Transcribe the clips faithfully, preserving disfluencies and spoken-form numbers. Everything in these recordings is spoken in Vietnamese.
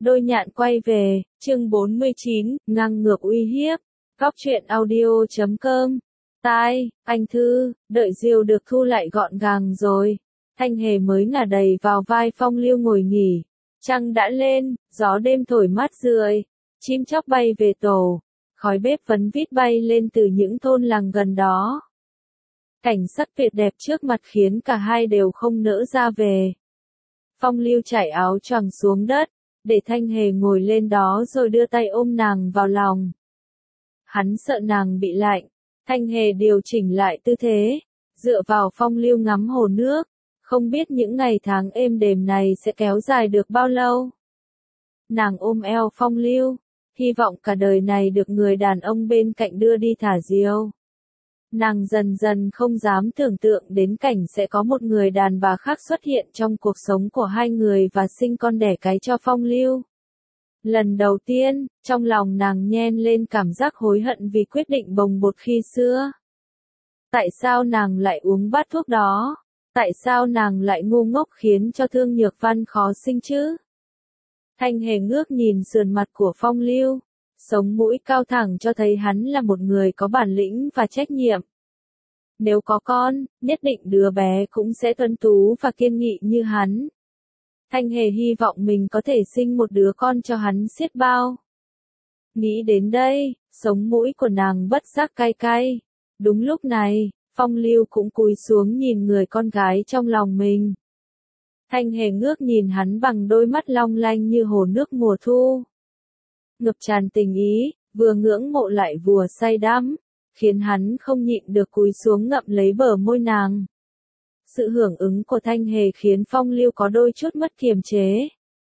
Đôi nhạn quay về, chương bốn mươi chín, ngang ngược uy hiếp. Góc truyện audio chấm com. Tai, anh Thư, đợi diều được thu lại gọn gàng rồi. Thanh Hề mới ngả đầy vào vai Phong Lưu ngồi nghỉ. Trăng đã lên, gió đêm thổi mát rượi. Chim chóc bay về tổ. Khói bếp vấn vít bay lên từ những thôn làng gần đó. Cảnh sắc tuyệt đẹp trước mặt khiến cả hai đều không nỡ ra về. Phong Lưu trải áo choàng xuống đất, để Thanh Hề ngồi lên đó rồi đưa tay ôm nàng vào lòng. Hắn sợ nàng bị lạnh, Thanh Hề điều chỉnh lại tư thế, dựa vào Phong Lưu ngắm hồ nước, không biết những ngày tháng êm đềm này sẽ kéo dài được bao lâu. Nàng ôm eo Phong Lưu, hy vọng cả đời này được người đàn ông bên cạnh đưa đi thả diều. Nàng dần dần không dám tưởng tượng đến cảnh sẽ có một người đàn bà khác xuất hiện trong cuộc sống của hai người và sinh con đẻ cái cho Phong Lưu. Lần đầu tiên, trong lòng nàng nhen lên cảm giác hối hận vì quyết định bồng bột khi xưa. Tại sao nàng lại uống bát thuốc đó? Tại sao nàng lại ngu ngốc khiến cho Thương Nhược Văn khó sinh chứ? Thanh Hề ngước nhìn sườn mặt của Phong Lưu. Sống mũi cao thẳng cho thấy hắn là một người có bản lĩnh và trách nhiệm. Nếu có con, nhất định đứa bé cũng sẽ tuấn tú và kiên nghị như hắn. Thanh Hề hy vọng mình có thể sinh một đứa con cho hắn xiết bao. Nghĩ đến đây, sống mũi của nàng bất giác cay cay. Đúng lúc này, Phong Lưu cũng cúi xuống nhìn người con gái trong lòng mình. Thanh Hề ngước nhìn hắn bằng đôi mắt long lanh như hồ nước mùa thu. Ngập tràn tình ý, vừa ngưỡng mộ lại vừa say đắm, khiến hắn không nhịn được cúi xuống ngậm lấy bờ môi nàng. Sự hưởng ứng của Thanh Hề khiến Phong Lưu có đôi chút mất kiềm chế.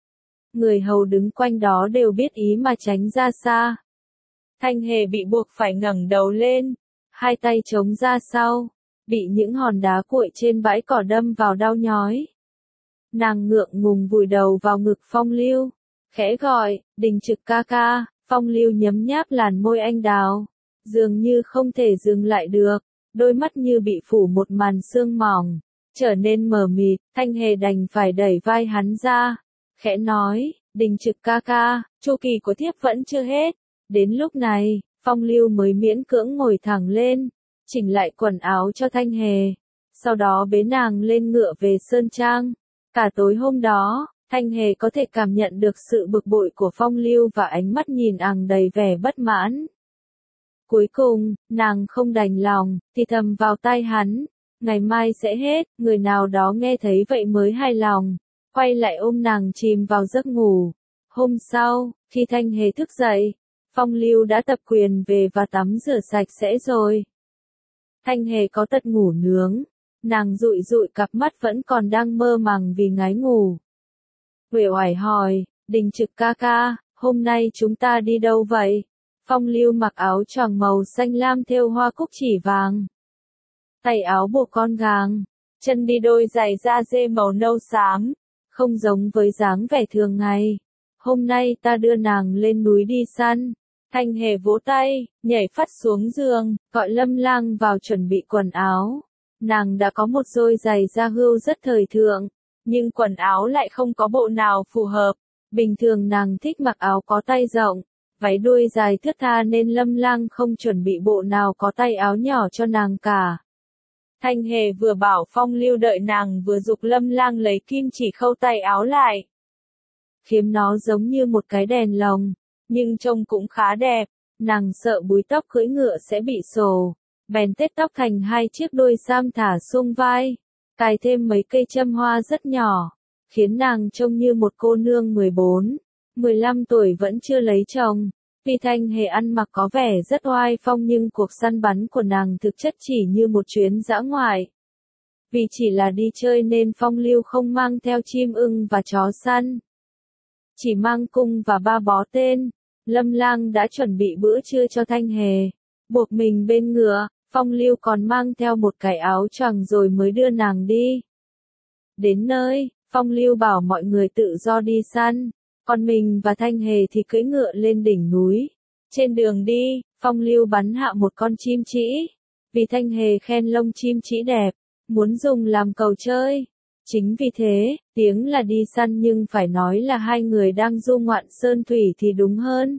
Người hầu đứng quanh đó đều biết ý mà tránh ra xa. Thanh Hề bị buộc phải ngẩng đầu lên, hai tay chống ra sau, bị những hòn đá cuội trên bãi cỏ đâm vào đau nhói. Nàng ngượng ngùng vùi đầu vào ngực Phong Lưu, khẽ gọi, Đình Trực ca ca. Phong Lưu nhấm nháp làn môi anh đào, dường như không thể dừng lại được, đôi mắt như bị phủ một màn sương mỏng, trở nên mờ mịt. Thanh Hề đành phải đẩy vai hắn ra, khẽ nói, Đình Trực ca ca, chu kỳ của thiếp vẫn chưa hết. Đến lúc này, Phong Lưu mới miễn cưỡng ngồi thẳng lên, chỉnh lại quần áo cho Thanh Hề, sau đó bế nàng lên ngựa về Sơn Trang. Cả tối hôm đó, Thanh Hề có thể cảm nhận được sự bực bội của Phong Lưu và ánh mắt nhìn ằng đầy vẻ bất mãn. Cuối cùng, nàng không đành lòng, thì thầm vào tai hắn, ngày mai sẽ hết. Người nào đó nghe thấy vậy mới hài lòng, quay lại ôm nàng chìm vào giấc ngủ. Hôm sau, khi Thanh Hề thức dậy, Phong Lưu đã tập quyền về và tắm rửa sạch sẽ rồi. Thanh Hề có tật ngủ nướng, nàng dụi dụi cặp mắt vẫn còn đang mơ màng vì ngái ngủ. Uể oải hỏi, Đình Trực ca ca, hôm nay chúng ta đi đâu vậy? Phong Lưu mặc áo choàng màu xanh lam thêu hoa cúc chỉ vàng. Tay áo buộc con gàng, chân đi đôi giày da dê màu nâu xám, không giống với dáng vẻ thường ngày. Hôm nay ta đưa nàng lên núi đi săn. Thanh Hề vỗ tay, nhảy phắt xuống giường, gọi Lâm Lang vào chuẩn bị quần áo. Nàng đã có một đôi giày da hươu rất thời thượng, nhưng quần áo lại không có bộ nào phù hợp. Bình thường nàng thích mặc áo có tay rộng, váy đuôi dài thướt tha nên Lâm Lang không chuẩn bị bộ nào có tay áo nhỏ cho nàng cả. Thanh Hề vừa bảo Phong Lưu đợi nàng vừa giục Lâm Lang lấy kim chỉ khâu tay áo lại. Khiếm nó giống như một cái đèn lồng, nhưng trông cũng khá đẹp. Nàng sợ búi tóc cưỡi ngựa sẽ bị xồ, bèn tết tóc thành hai chiếc đuôi sam thả xung vai, cài thêm mấy cây châm hoa rất nhỏ, khiến nàng trông như một cô nương mười bốn, mười lăm tuổi vẫn chưa lấy chồng. Tuy Thanh Hề ăn mặc có vẻ rất oai phong nhưng cuộc săn bắn của nàng thực chất chỉ như một chuyến dã ngoại. Vì chỉ là đi chơi nên Phong Lưu không mang theo chim ưng và chó săn, chỉ mang cung và ba bó tên. Lâm Lang đã chuẩn bị bữa trưa cho Thanh Hề, buộc mình bên ngựa. Phong Lưu còn mang theo một cái áo choàng rồi mới đưa nàng đi. Đến nơi, Phong Lưu bảo mọi người tự do đi săn, còn mình và Thanh Hề thì cưỡi ngựa lên đỉnh núi. Trên đường đi, Phong Lưu bắn hạ một con chim trĩ, vì Thanh Hề khen lông chim trĩ đẹp, muốn dùng làm cầu chơi. Chính vì thế, tiếng là đi săn nhưng phải nói là hai người đang du ngoạn sơn thủy thì đúng hơn.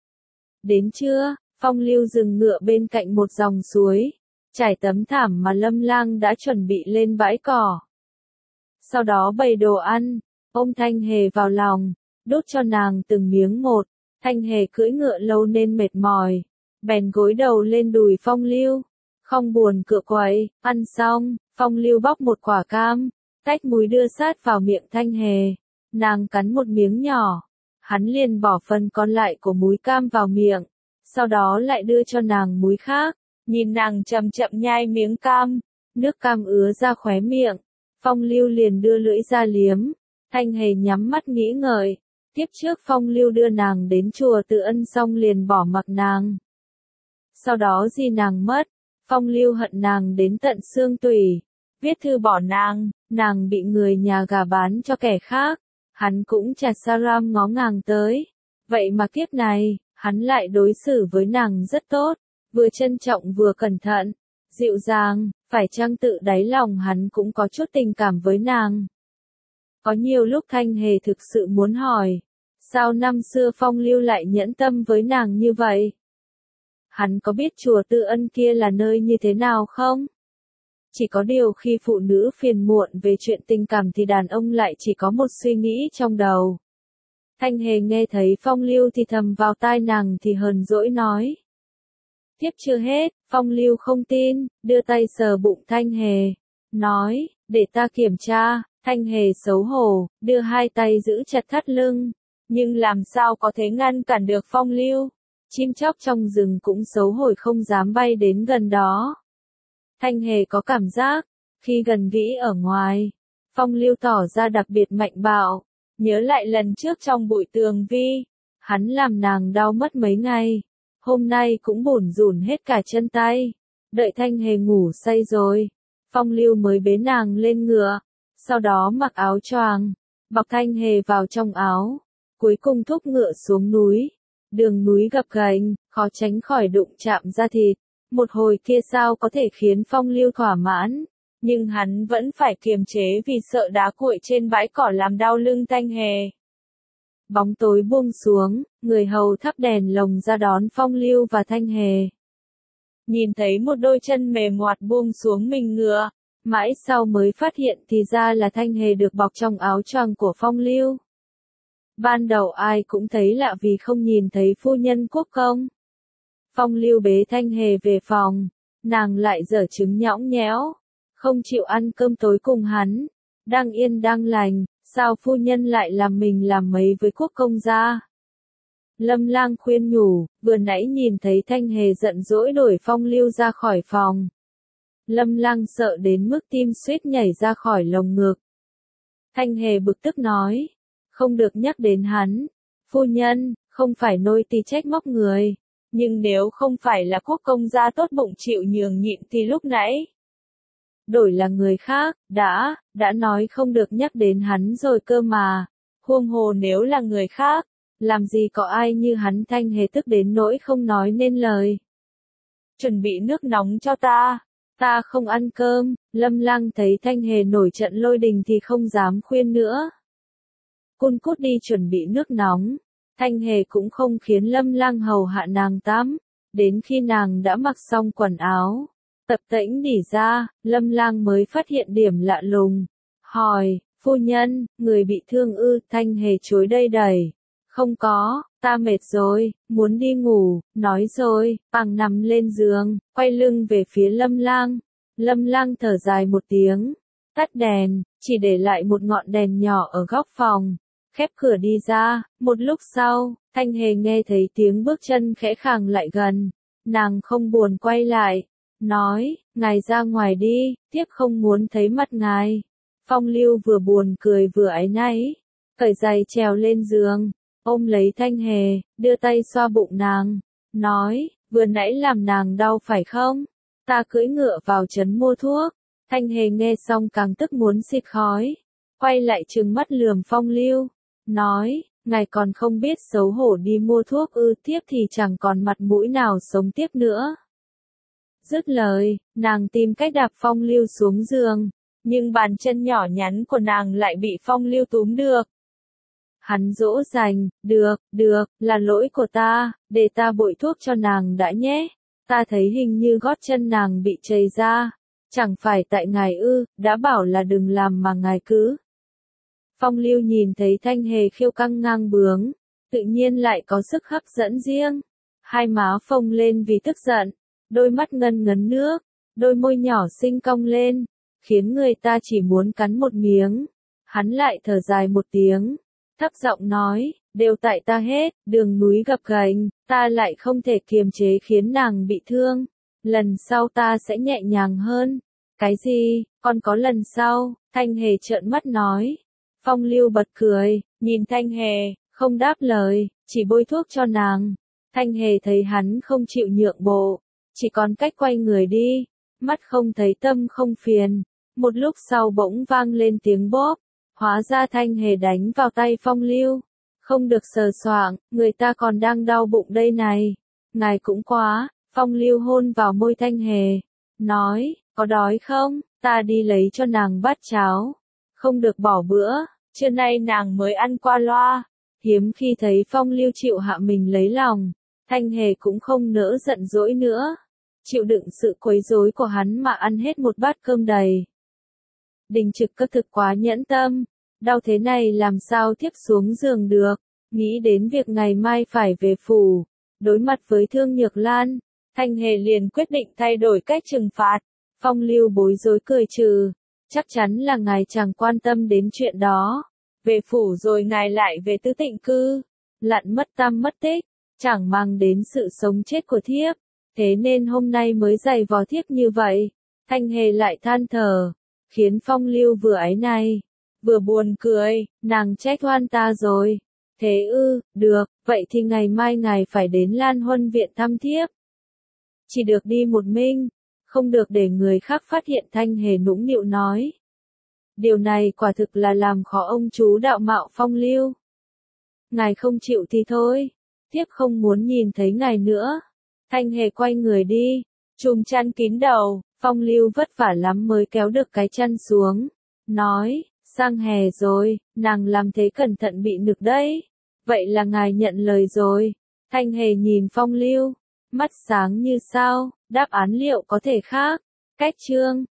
Đến trưa, Phong Lưu dừng ngựa bên cạnh một dòng suối, trải tấm thảm mà Lâm Lang đã chuẩn bị lên bãi cỏ. Sau đó bày đồ ăn, ôm Thanh Hề vào lòng, đút cho nàng từng miếng một. Thanh Hề cưỡi ngựa lâu nên mệt mỏi, bèn gối đầu lên đùi Phong Lưu, không buồn cựa quậy. Ăn xong, Phong Lưu bóc một quả cam, tách múi đưa sát vào miệng Thanh Hề. Nàng cắn một miếng nhỏ, hắn liền bỏ phần còn lại của múi cam vào miệng, sau đó lại đưa cho nàng múi khác. Nhìn nàng chậm chậm nhai miếng cam, nước cam ứa ra khóe miệng, Phong Lưu liền đưa lưỡi ra liếm. Thanh Hề nhắm mắt nghĩ ngợi. Tiếp trước Phong Lưu đưa nàng đến chùa Tự Ân xong liền bỏ mặc nàng. Sau đó di nàng mất, Phong Lưu hận nàng đến tận xương tủy, viết thư bỏ nàng, nàng bị người nhà gà bán cho kẻ khác, hắn cũng chả saram ngó ngàng tới. Vậy mà kiếp này, hắn lại đối xử với nàng rất tốt, vừa trân trọng vừa cẩn thận, dịu dàng, phải chăng tự đáy lòng hắn cũng có chút tình cảm với nàng. Có nhiều lúc Thanh Hề thực sự muốn hỏi, sao năm xưa Phong Lưu lại nhẫn tâm với nàng như vậy? Hắn có biết chùa Tự Ân kia là nơi như thế nào không? Chỉ có điều khi phụ nữ phiền muộn về chuyện tình cảm thì đàn ông lại chỉ có một suy nghĩ trong đầu. Thanh Hề nghe thấy Phong Lưu thì thầm vào tai nàng thì hờn dỗi nói. Tiếp chưa hết, Phong Lưu không tin, đưa tay sờ bụng Thanh Hề, nói, để ta kiểm tra. Thanh Hề xấu hổ, đưa hai tay giữ chặt thắt lưng, nhưng làm sao có thể ngăn cản được Phong Lưu. Chim chóc trong rừng cũng xấu hổ không dám bay đến gần đó. Thanh Hề có cảm giác, khi gần gũi ở ngoài, Phong Lưu tỏ ra đặc biệt mạnh bạo. Nhớ lại lần trước trong bụi tường vi, hắn làm nàng đau mất mấy ngày, hôm nay cũng bủn rủn hết cả chân tay. Đợi Thanh Hề ngủ say rồi, Phong Lưu mới bế nàng lên ngựa, sau đó mặc áo choàng, bọc Thanh Hề vào trong áo, cuối cùng thúc ngựa xuống núi. Đường núi gập ghềnh, khó tránh khỏi đụng chạm da thịt, một hồi kia sao có thể khiến Phong Lưu thỏa mãn, nhưng hắn vẫn phải kiềm chế vì sợ đá cuội trên bãi cỏ làm đau lưng Thanh Hề. Bóng tối buông xuống, người hầu thắp đèn lồng ra đón Phong Lưu và Thanh Hề. Nhìn thấy một đôi chân mềm ngoặt buông xuống mình ngựa, mãi sau mới phát hiện thì ra là Thanh Hề được bọc trong áo choàng của Phong Lưu. Ban đầu ai cũng thấy lạ vì không nhìn thấy phu nhân quốc công. Phong Lưu bế Thanh Hề về phòng, nàng lại giở trứng nhõng nhẽo, không chịu ăn cơm tối cùng hắn. Đang yên đang lành, sao phu nhân lại làm mình làm mấy với quốc công gia? Lâm Lang khuyên nhủ, vừa nãy nhìn thấy Thanh Hề giận dỗi đuổi Phong Lưu ra khỏi phòng. Lâm Lang sợ đến mức tim suýt nhảy ra khỏi lồng ngực. Thanh Hề bực tức nói, không được nhắc đến hắn. Phu nhân, không phải nôi tỳ trách móc người, nhưng nếu không phải là quốc công gia tốt bụng chịu nhường nhịn thì lúc nãy đổi là người khác, đã, đã nói không được nhắc đến hắn rồi cơ mà. Huống hồ nếu là người khác, làm gì có ai như hắn. Thanh Hề tức đến nỗi không nói nên lời. Chuẩn bị nước nóng cho ta, ta không ăn cơm. Lâm Lang thấy Thanh Hề nổi trận lôi đình thì không dám khuyên nữa. Cun cút đi chuẩn bị nước nóng. Thanh Hề cũng không khiến Lâm Lang hầu hạ nàng tắm, đến khi nàng đã mặc xong quần áo, tập tễnh đỉ ra, Lâm Lang mới phát hiện điểm lạ lùng, hỏi, phu nhân, người bị thương ư? Thanh Hề chối đây đẩy, không có, ta mệt rồi, muốn đi ngủ, nói rồi, bằng nằm lên giường, quay lưng về phía Lâm Lang. Lâm Lang thở dài một tiếng, tắt đèn, chỉ để lại một ngọn đèn nhỏ ở góc phòng, khép cửa đi ra. Một lúc sau, Thanh Hề nghe thấy tiếng bước chân khẽ khàng lại gần, nàng không buồn quay lại, nói, ngài ra ngoài đi, tiếp không muốn thấy mặt ngài. Phong Lưu vừa buồn cười vừa áy náy, cởi giày trèo lên giường, ôm lấy Thanh Hề, đưa tay xoa bụng nàng, nói, vừa nãy làm nàng đau phải không? Ta cưỡi ngựa vào trấn mua thuốc. Thanh Hề nghe xong càng tức muốn xịt khói, quay lại trừng mắt lườm Phong Lưu, nói, ngài còn không biết xấu hổ đi mua thuốc ư? Tiếp thì chẳng còn mặt mũi nào sống tiếp nữa. Dứt lời, nàng tìm cách đạp Phong Lưu xuống giường, nhưng bàn chân nhỏ nhắn của nàng lại bị Phong Lưu túm được. Hắn dỗ dành, được, được, là lỗi của ta, để ta bội thuốc cho nàng đã nhé. Ta thấy hình như gót chân nàng bị chảy ra. Chẳng phải tại ngài ư, đã bảo là đừng làm mà ngài cứ. Phong Lưu nhìn thấy Thanh Hề khiêu căng ngang bướng, tự nhiên lại có sức hấp dẫn riêng. Hai má phồng lên vì tức giận, đôi mắt ngân ngấn nước, đôi môi nhỏ xinh cong lên, khiến người ta chỉ muốn cắn một miếng. Hắn lại thở dài một tiếng, thấp giọng nói, đều tại ta hết, đường núi gập ghềnh, ta lại không thể kiềm chế khiến nàng bị thương. Lần sau ta sẽ nhẹ nhàng hơn. Cái gì, còn có lần sau? Thanh Hề trợn mắt nói. Phong Lưu bật cười, nhìn Thanh Hề, không đáp lời, chỉ bôi thuốc cho nàng. Thanh Hề thấy hắn không chịu nhượng bộ, chỉ còn cách quay người đi, mắt không thấy tâm không phiền. Một lúc sau bỗng vang lên tiếng bóp, hóa ra Thanh Hề đánh vào tay Phong Lưu. Không được sờ soạng, người ta còn đang đau bụng đây này. Ngài cũng quá. Phong Lưu hôn vào môi Thanh Hề, nói, có đói không, ta đi lấy cho nàng bát cháo. Không được bỏ bữa, trưa nay nàng mới ăn qua loa. Hiếm khi thấy Phong Lưu chịu hạ mình lấy lòng, Thanh Hề cũng không nỡ giận dỗi nữa. Chịu đựng sự quấy rối của hắn mà ăn hết một bát cơm đầy. Đình Trực Cơ thực quá nhẫn tâm, đau thế này làm sao tiếp xuống giường được, nghĩ đến việc ngày mai phải về phủ, đối mặt với Thương Nhược Lan. Thanh Hề liền quyết định thay đổi cách trừng phạt. Phong Lưu bối rối cười trừ. Chắc chắn là ngài chẳng quan tâm đến chuyện đó. Về phủ rồi ngài lại về Tứ Tịnh Cư. Lặn mất tăm mất tích. Chẳng mang đến sự sống chết của thiếp. Thế nên hôm nay mới giày vò thiếp như vậy. Thanh Hề lại than thở. Khiến Phong Lưu vừa áy náy, vừa buồn cười. Nàng trách oan ta rồi. Thế ư, được, vậy thì ngày mai ngài phải đến Lan Huân Viện thăm thiếp. Chỉ được đi một mình, không được để người khác phát hiện. Thanh Hề nũng nịu nói. Điều này quả thực là làm khó ông chú đạo mạo Phong Lưu. Ngài không chịu thì thôi, thiếp không muốn nhìn thấy ngài nữa. Thanh Hề quay người đi, chùm chăn kín đầu. Phong Lưu vất vả lắm mới kéo được cái chăn xuống, nói, sang hè rồi, nàng làm thế cẩn thận bị nực đấy. Vậy là ngài nhận lời rồi. Thanh Hề nhìn Phong Lưu, mắt sáng như sao, đáp án liệu có thể khác. Cách chương